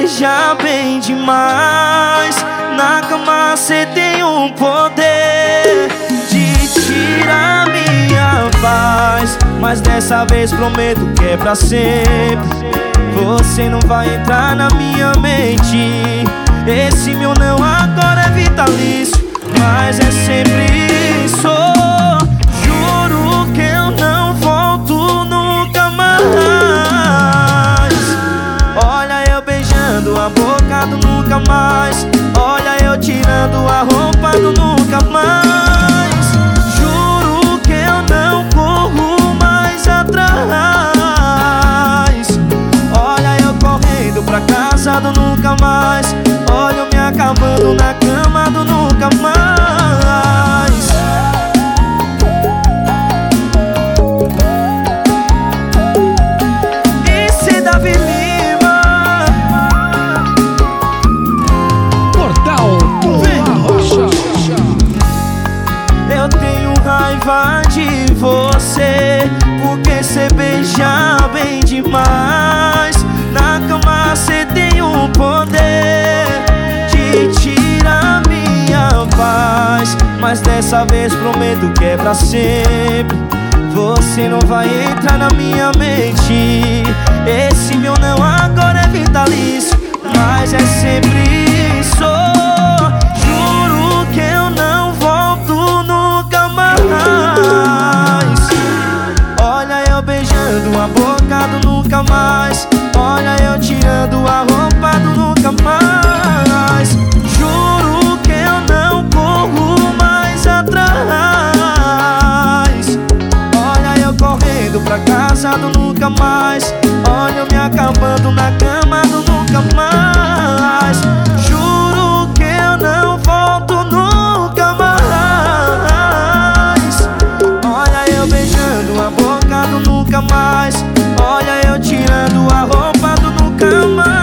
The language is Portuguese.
beija bem demais. Na cama cê tem um poder de tirar minha paz, mas dessa vez prometo que é pra sempre. Você não vai entrar na minha mente. Esse meu não agora é vitalício, mas é sempre isso. Juro que eu não volto nunca mais. Olha eu beijando a boca do nunca mais. Olha eu tirando a roupa do nunca mais. Juro que eu não corro mais atrás. Olha eu correndo pra casa do nunca mais. Olha eu me acabando na cama do nunca mais. Esse Davi Lima, Portal do Arrocha. eu tenho raiva de você, porque cê beija bem demais. Na cama cê tem um poder de tirar minha paz, mas dessa vez prometo que é pra sempre. Você não vai entrar na minha mente. Esse meu não agora é vitalício, mas é sempre isso. Juro que eu não volto nunca mais. Olha eu beijando a boca do nunca mais. Olha eu tirando a roupa do nunca mais. Juro que eu não corro mais atrás. Olha eu correndo pra casa do nunca mais. Olha eu me acabando na cama do nunca mais. Juro que eu não volto nunca mais. Olha eu beijando a boca do nunca mais. Olha eu tirando a roupa do nunca mais.